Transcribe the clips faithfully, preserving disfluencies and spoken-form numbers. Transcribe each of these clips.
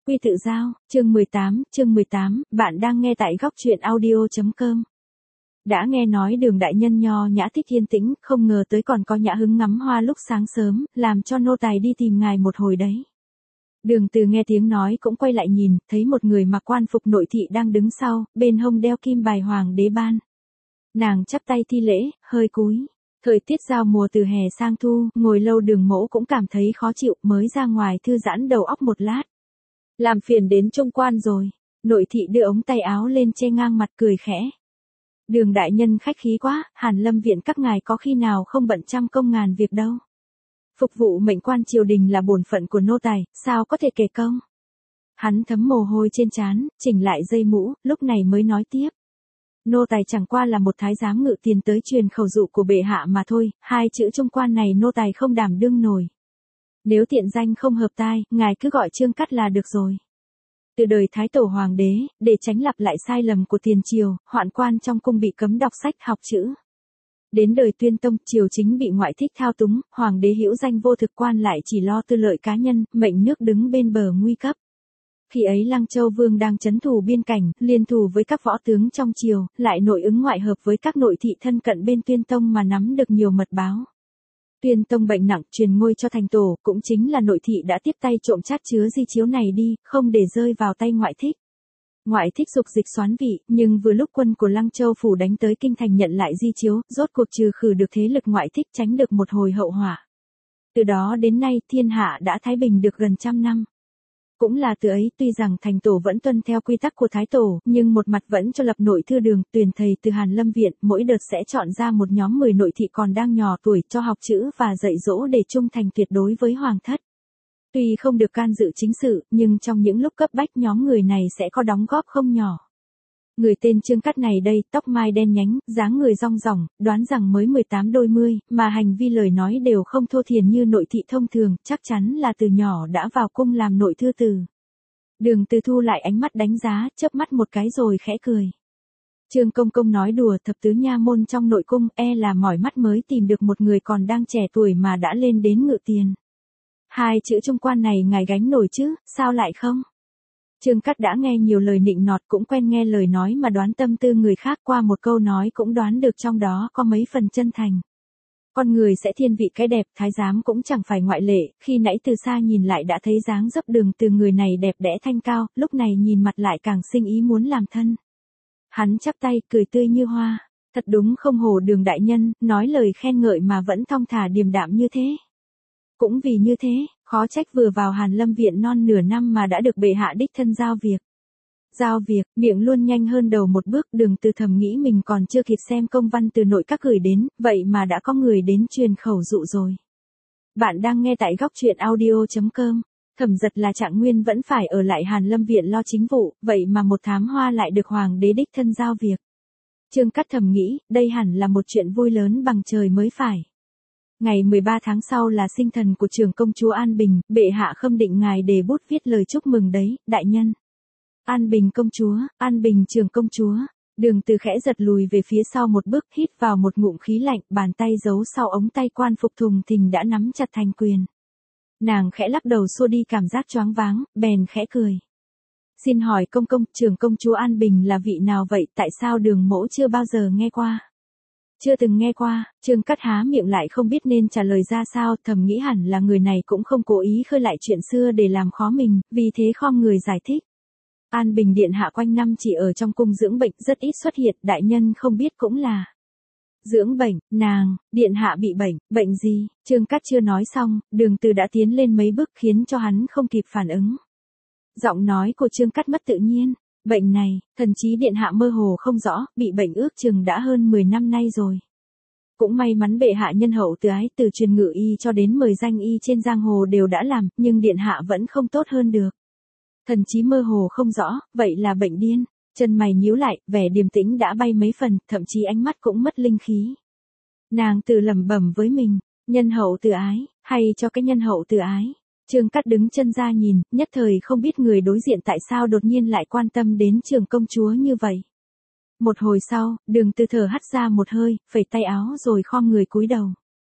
Quy tự giao, chương mười tám, chương mười tám, bạn đang nghe tại góc truyện audio.com. Đã nghe nói Đường đại nhân nho nhã thích yên tĩnh, không ngờ tới còn có nhã hứng ngắm hoa lúc sáng sớm, làm cho nô tài đi tìm ngài một hồi đấy. Đường Từ nghe tiếng nói cũng quay lại nhìn, thấy một người mặc quan phục nội thị đang đứng sau, bên hông đeo kim bài hoàng đế ban. Nàng chắp tay thi lễ, hơi cúi. Thời tiết giao mùa từ hè sang thu, ngồi lâu Đường mỗ cũng cảm thấy khó chịu, mới ra ngoài thư giãn đầu óc một lát. Làm phiền đến Trung quan rồi. Nội thị đưa ống tay áo lên che ngang mặt cười khẽ. Đường đại nhân khách khí quá, Hàn Lâm viện các ngài có khi nào không bận trăm công ngàn việc đâu. Phục vụ mệnh quan triều đình là bổn phận của nô tài, sao có thể kể công. Hắn thấm mồ hôi trên trán, chỉnh lại dây mũ, lúc này mới nói tiếp. Nô tài chẳng qua là một thái giám ngự tiền tới truyền khẩu dụ của bệ hạ mà thôi, hai chữ Trung quan này nô tài không đảm đương nổi. Nếu tiện danh không hợp tai, ngài cứ gọi Trương Cắt là được rồi. Từ đời Thái Tổ Hoàng đế, để tránh lặp lại sai lầm của tiền triều, hoạn quan trong cung bị cấm đọc sách học chữ. Đến đời Tuyên Tông, triều chính bị ngoại thích thao túng, hoàng đế hữu danh vô thực, quan lại chỉ lo tư lợi cá nhân, mệnh nước đứng bên bờ nguy cấp. Khi ấy Lăng Châu Vương đang trấn thủ biên cảnh, liên thủ với các võ tướng trong triều, lại nội ứng ngoại hợp với các nội thị thân cận bên Tuyên Tông mà nắm được nhiều mật báo. Tuyên Tông bệnh nặng, truyền ngôi cho thành tổ, cũng chính là nội thị đã tiếp tay trộm chát chứa di chiếu này đi, không để rơi vào tay ngoại thích. Ngoại thích dục dịch xoán vị, nhưng vừa lúc quân của Lăng Châu phủ đánh tới kinh thành nhận lại di chiếu, rốt cuộc trừ khử được thế lực ngoại thích, tránh được một hồi hậu họa. Từ đó đến nay thiên hạ đã thái bình được gần trăm năm. Cũng là từ ấy, tuy rằng thành tổ vẫn tuân theo quy tắc của Thái Tổ, nhưng một mặt vẫn cho lập nội thư đường, tuyển thầy từ Hàn Lâm viện, mỗi đợt sẽ chọn ra một nhóm mười nội thị còn đang nhỏ tuổi cho học chữ và dạy dỗ để trung thành tuyệt đối với hoàng thất. Tuy không được can dự chính sự, nhưng trong những lúc cấp bách nhóm người này sẽ có đóng góp không nhỏ. Người tên Trương Cắt này đây, tóc mai đen nhánh, dáng người rong ròng, đoán rằng mới mười tám đôi mươi, mà hành vi lời nói đều không thô thiển như nội thị thông thường, chắc chắn là từ nhỏ đã vào cung làm nội thư tử. Đường Từ thu lại ánh mắt đánh giá, chớp mắt một cái rồi khẽ cười. Trương công công nói đùa, thập tứ nha môn trong nội cung, e là mỏi mắt mới tìm được một người còn đang trẻ tuổi mà đã lên đến ngự tiền. Hai chữ Trung quan này ngài gánh nổi chứ, sao lại không? Trương Cắt đã nghe nhiều lời nịnh nọt, cũng quen nghe lời nói mà đoán tâm tư người khác, qua một câu nói cũng đoán được trong đó có mấy phần chân thành. Con người sẽ thiên vị cái đẹp, thái giám cũng chẳng phải ngoại lệ, khi nãy từ xa nhìn lại đã thấy dáng dấp Đường Từ người này đẹp đẽ thanh cao, lúc này nhìn mặt lại càng sinh ý muốn làm thân. Hắn chắp tay, cười tươi như hoa, thật đúng không hổ Đường đại nhân, nói lời khen ngợi mà vẫn thong thả điềm đạm như thế. Cũng vì như thế, khó trách vừa vào Hàn Lâm viện non nửa năm mà đã được bệ hạ đích thân giao việc. Giao việc, miệng luôn nhanh hơn đầu một bước, Đường Từ thầm nghĩ mình còn chưa kịp xem công văn từ nội các gửi đến, vậy mà đã có người đến truyền khẩu dụ rồi. Bạn đang nghe tại góc truyện audio.com. Thẩm Giật là Trạng Nguyên vẫn phải ở lại Hàn Lâm viện lo chính vụ, vậy mà một thám hoa lại được hoàng đế đích thân giao việc. Trương Cắt thầm nghĩ, đây hẳn là một chuyện vui lớn bằng trời mới phải. Ngày mười ba tháng sau là sinh thần của trưởng công chúa An Bình, bệ hạ khâm định ngài đề bút viết lời chúc mừng đấy, đại nhân. An Bình công chúa, An Bình trưởng công chúa. Đường Từ khẽ giật lùi về phía sau một bước, hít vào một ngụm khí lạnh, bàn tay giấu sau ống tay quan phục thùng thình đã nắm chặt thành quyền. Nàng khẽ lắc đầu xua đi cảm giác choáng váng, bèn khẽ cười. Xin hỏi công công, trưởng công chúa An Bình là vị nào vậy, tại sao Đường mỗ chưa bao giờ nghe qua? Chưa từng nghe qua, Trương Cắt há miệng lại không biết nên trả lời ra sao, thầm nghĩ hẳn là người này cũng không cố ý khơi lại chuyện xưa để làm khó mình, vì thế khom người giải thích. An Bình điện hạ quanh năm chỉ ở trong cung dưỡng bệnh, rất ít xuất hiện, đại nhân không biết cũng là. Dưỡng bệnh, nàng, điện hạ bị bệnh, bệnh gì? Trương Cắt chưa nói xong, Đường Từ đã tiến lên mấy bước khiến cho hắn không kịp phản ứng. Giọng nói của Trương Cắt mất tự nhiên. Bệnh này, thần chí điện hạ mơ hồ không rõ, bị bệnh ước chừng đã hơn mười năm nay rồi. Cũng may mắn bệ hạ nhân hậu từ ái, từ truyền ngự y cho đến mời danh y trên giang hồ đều đã làm, nhưng điện hạ vẫn không tốt hơn được. Thần chí mơ hồ không rõ, vậy là bệnh điên. Chân mày nhíu lại, vẻ điềm tĩnh đã bay mấy phần, thậm chí ánh mắt cũng mất linh khí. Nàng tự lẩm bẩm với mình, nhân hậu từ ái, hay cho cái nhân hậu từ ái. Trương Cắt đứng chân ra nhìn, nhất thời không biết người đối diện tại sao đột nhiên lại quan tâm đến trưởng công chúa như vậy. Một hồi sau, Đường Từ thở hắt ra một hơi, phẩy tay áo rồi khom người cúi đầu.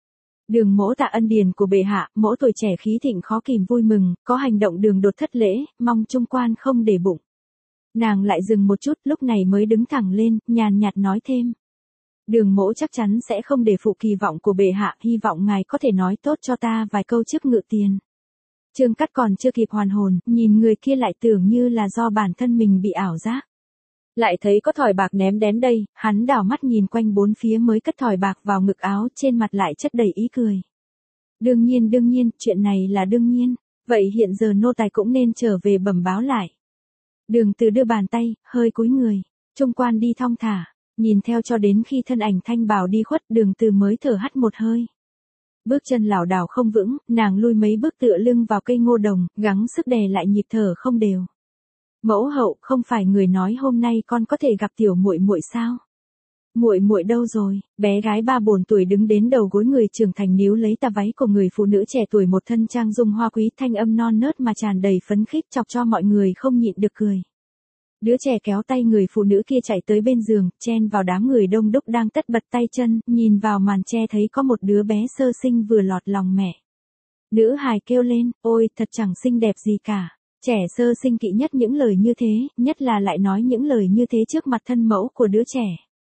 Đường mỗ tạ ân điển của bệ hạ, mỗ tuổi trẻ khí thịnh khó kìm vui mừng, có hành động đường đột thất lễ, mong trung quan không để bụng. Nàng lại dừng một chút, lúc này mới đứng thẳng lên, nhàn nhạt nói thêm. Đường mỗ chắc chắn sẽ không để phụ kỳ vọng của bệ hạ, hy vọng ngài có thể nói tốt cho ta vài câu trước ngự tiền. Trương Cắt còn chưa kịp hoàn hồn, nhìn người kia lại tưởng như là do bản thân mình bị ảo giác. Lại thấy có thỏi bạc ném đến đây, hắn đảo mắt nhìn quanh bốn phía mới cất thỏi bạc vào ngực áo, trên mặt lại chất đầy ý cười. Đương nhiên đương nhiên, chuyện này là đương nhiên, vậy hiện giờ nô tài cũng nên trở về bẩm báo lại. Đường Từ đưa bàn tay, hơi cúi người, trung quan đi thong thả, nhìn theo cho đến khi thân ảnh thanh bào đi khuất, Đường Từ mới thở hắt một hơi. Bước chân lảo đảo không vững, nàng lui mấy bước tựa lưng vào cây ngô đồng, gắng sức đè lại nhịp thở không đều. Mẫu hậu, không phải người nói hôm nay con có thể gặp tiểu muội muội sao? Muội muội đâu rồi? Bé gái ba bốn tuổi đứng đến đầu gối người trưởng thành níu lấy tà váy của người phụ nữ trẻ tuổi, một thân trang dung hoa quý, thanh âm non nớt mà tràn đầy phấn khích, chọc cho mọi người không nhịn được cười. Đứa trẻ kéo tay người phụ nữ kia chạy tới bên giường, chen vào đám người đông đúc đang tất bật tay chân, nhìn vào màn che thấy có một đứa bé sơ sinh vừa lọt lòng mẹ. Nữ hài kêu lên, ôi, thật chẳng xinh đẹp gì cả. Trẻ sơ sinh kỵ nhất những lời như thế, nhất là lại nói những lời như thế trước mặt thân mẫu của đứa trẻ.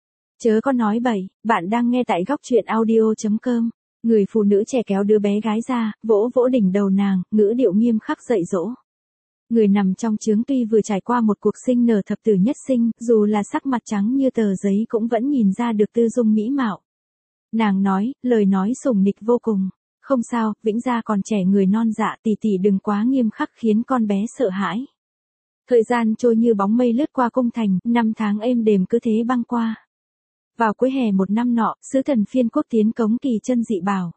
Chớ có nói bậy, bạn đang nghe tại góc truyện audio chấm com. Người phụ nữ trẻ kéo đứa bé gái ra, vỗ vỗ đỉnh đầu nàng, ngữ điệu nghiêm khắc dạy dỗ. Người nằm trong chướng tuy vừa trải qua một cuộc sinh nở thập tử nhất sinh, dù là sắc mặt trắng như tờ giấy cũng vẫn nhìn ra được tư dung mỹ mạo. Nàng nói, lời nói sủng nịch vô cùng. Không sao, Vĩnh gia còn trẻ người non dạ, tỷ tỷ đừng quá nghiêm khắc khiến con bé sợ hãi. Thời gian trôi như bóng mây lướt qua cung thành, năm tháng êm đềm cứ thế băng qua. Vào cuối hè một năm nọ, sứ thần phiên quốc tiến cống kỳ chân dị bảo.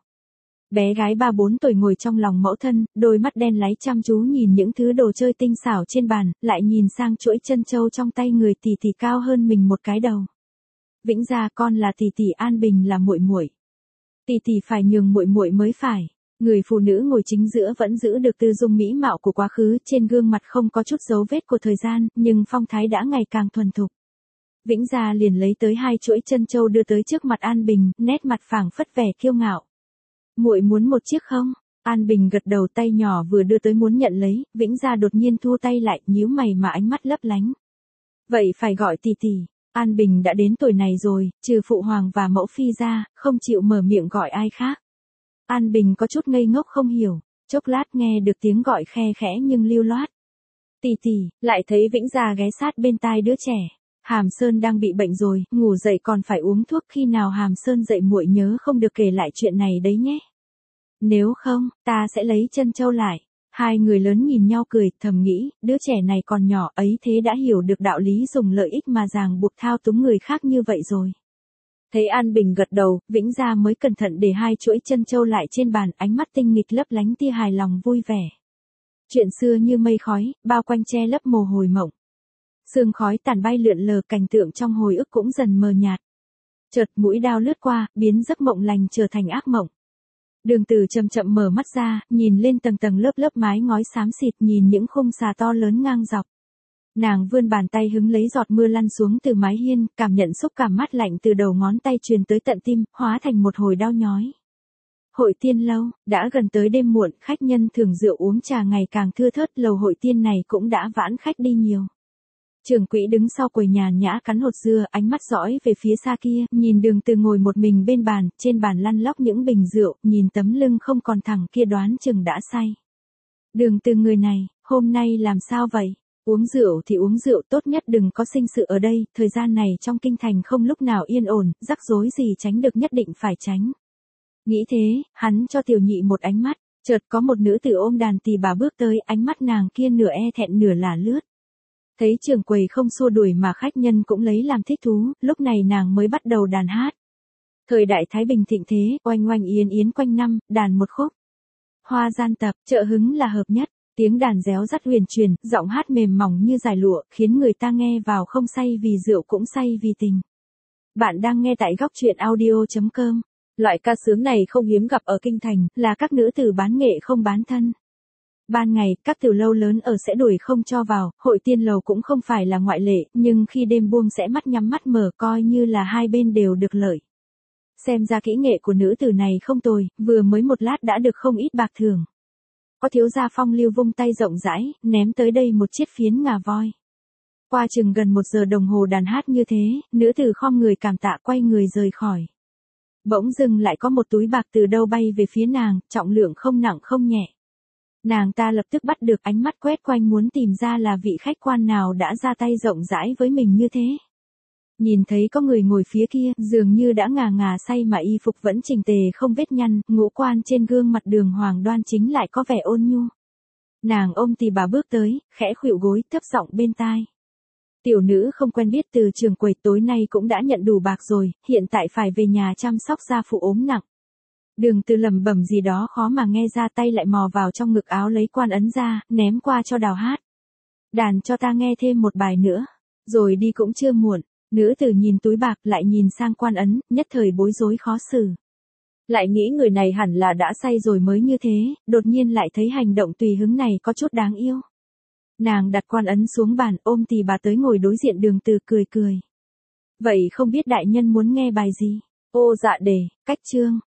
Bé gái ba bốn tuổi ngồi trong lòng mẫu thân, đôi mắt đen láy chăm chú nhìn những thứ đồ chơi tinh xảo trên bàn, lại nhìn sang chuỗi chân châu trong tay người tỷ tỷ cao hơn mình một cái đầu. Vĩnh gia, con là tỷ tỷ, An Bình là muội muội. Tỷ tỷ phải nhường muội muội mới phải. Người phụ nữ ngồi chính giữa vẫn giữ được tư dung mỹ mạo của quá khứ, trên gương mặt không có chút dấu vết của thời gian, nhưng phong thái đã ngày càng thuần thục. Vĩnh gia liền lấy tới hai chuỗi chân châu đưa tới trước mặt An Bình, nét mặt phảng phất vẻ kiêu ngạo. Muội muốn một chiếc không? An Bình gật đầu, tay nhỏ vừa đưa tới muốn nhận lấy, Vĩnh gia đột nhiên thu tay lại, nhíu mày mà ánh mắt lấp lánh. Vậy phải gọi tỷ tỷ. An Bình đã đến tuổi này rồi, trừ phụ hoàng và mẫu phi ra, không chịu mở miệng gọi ai khác. An Bình có chút ngây ngốc không hiểu, chốc lát nghe được tiếng gọi khe khẽ nhưng lưu loát. Tỷ tỷ, lại thấy Vĩnh gia ghé sát bên tai đứa trẻ. Hàm Sơn đang bị bệnh rồi, ngủ dậy còn phải uống thuốc, khi nào Hàm Sơn dậy muội nhớ không được kể lại chuyện này đấy nhé. Nếu không, ta sẽ lấy chân châu lại. Hai người lớn nhìn nhau cười, thầm nghĩ, đứa trẻ này còn nhỏ ấy thế đã hiểu được đạo lý dùng lợi ích mà ràng buộc thao túng người khác như vậy rồi. Thấy An Bình gật đầu, Vĩnh gia mới cẩn thận để hai chuỗi chân châu lại trên bàn, ánh mắt tinh nghịch lấp lánh tia hài lòng vui vẻ. Chuyện xưa như mây khói, bao quanh che lấp mồ hồi mộng. Sương khói tàn bay lượn lờ, cảnh tượng trong hồi ức cũng dần mờ nhạt. Chợt mũi đao lướt qua, biến giấc mộng lành trở thành ác mộng. Đường Từ chậm chậm mở mắt ra, nhìn lên tầng tầng lớp lớp mái ngói xám xịt, nhìn những khung xà to lớn ngang dọc. Nàng vươn bàn tay hứng lấy giọt mưa lăn xuống từ mái hiên, cảm nhận xúc cảm mát lạnh từ đầu ngón tay truyền tới tận tim, hóa thành một hồi đau nhói. Hội tiên lâu, đã gần tới đêm muộn, khách nhân thường rượu uống trà ngày càng thưa thớt, lầu hội tiên này cũng đã vãn khách đi nhiều. Trưởng quỹ đứng sau quầy nhàn nhã cắn hột dưa, ánh mắt dõi về phía xa kia, nhìn Đường Từ ngồi một mình bên bàn, trên bàn lăn lóc những bình rượu, nhìn tấm lưng không còn thẳng kia đoán chừng đã say. Đường Từ người này, hôm nay làm sao vậy? Uống rượu thì uống rượu, tốt nhất đừng có sinh sự ở đây, thời gian này trong kinh thành không lúc nào yên ổn, rắc rối gì tránh được nhất định phải tránh. Nghĩ thế, hắn cho tiểu nhị một ánh mắt, chợt có một nữ tử ôm đàn tỳ bà bước tới, ánh mắt nàng kia nửa e thẹn nửa là lướt. Thấy trưởng quầy không xua đuổi mà khách nhân cũng lấy làm thích thú, lúc này nàng mới bắt đầu đàn hát. Thời đại Thái Bình thịnh thế, oanh oanh yến yến quanh năm, đàn một khúc. Hoa gian tập, trợ hứng là hợp nhất, tiếng đàn réo rắt huyền truyền, giọng hát mềm mỏng như dải lụa, khiến người ta nghe vào không say vì rượu cũng say vì tình. Bạn đang nghe tại góc truyện audio chấm com. Loại ca sướng này không hiếm gặp ở kinh thành, là các nữ tử bán nghệ không bán thân. Ban ngày, các tiểu lâu lớn ở sẽ đuổi không cho vào, hội tiên lầu cũng không phải là ngoại lệ, nhưng khi đêm buông sẽ mắt nhắm mắt mở coi như là hai bên đều được lợi. Xem ra kỹ nghệ của nữ tử này không tồi, vừa mới một lát đã được không ít bạc thưởng. Có thiếu gia Phong Lưu vung tay rộng rãi, ném tới đây một chiếc phiến ngà voi. Qua chừng gần một giờ đồng hồ đàn hát như thế, nữ tử khom người cảm tạ quay người rời khỏi. Bỗng dưng lại có một túi bạc từ đâu bay về phía nàng, trọng lượng không nặng không nhẹ. Nàng ta lập tức bắt được, ánh mắt quét quanh muốn tìm ra là vị khách quan nào đã ra tay rộng rãi với mình như thế. Nhìn thấy có người ngồi phía kia, dường như đã ngà ngà say mà y phục vẫn chỉnh tề không vết nhăn, ngũ quan trên gương mặt Đường Hoàng đoan chính lại có vẻ ôn nhu. Nàng ôm tì bà bước tới, khẽ khuỵu gối, thấp giọng bên tai. Tiểu nữ không quen biết từ trường quầy, tối nay cũng đã nhận đủ bạc rồi, hiện tại phải về nhà chăm sóc gia phụ ốm nặng. Đường Từ lẩm bẩm gì đó khó mà nghe ra, tay lại mò vào trong ngực áo lấy quan ấn ra, ném qua cho Đào hát. Đàn cho ta nghe thêm một bài nữa, rồi đi cũng chưa muộn. Nữ tử nhìn túi bạc lại nhìn sang quan ấn, nhất thời bối rối khó xử. Lại nghĩ người này hẳn là đã say rồi mới như thế, đột nhiên lại thấy hành động tùy hứng này có chút đáng yêu. Nàng đặt quan ấn xuống bàn, ôm tì bà tới ngồi đối diện Đường Từ, cười cười. Vậy không biết đại nhân muốn nghe bài gì? Ô dạ đề, cách chương.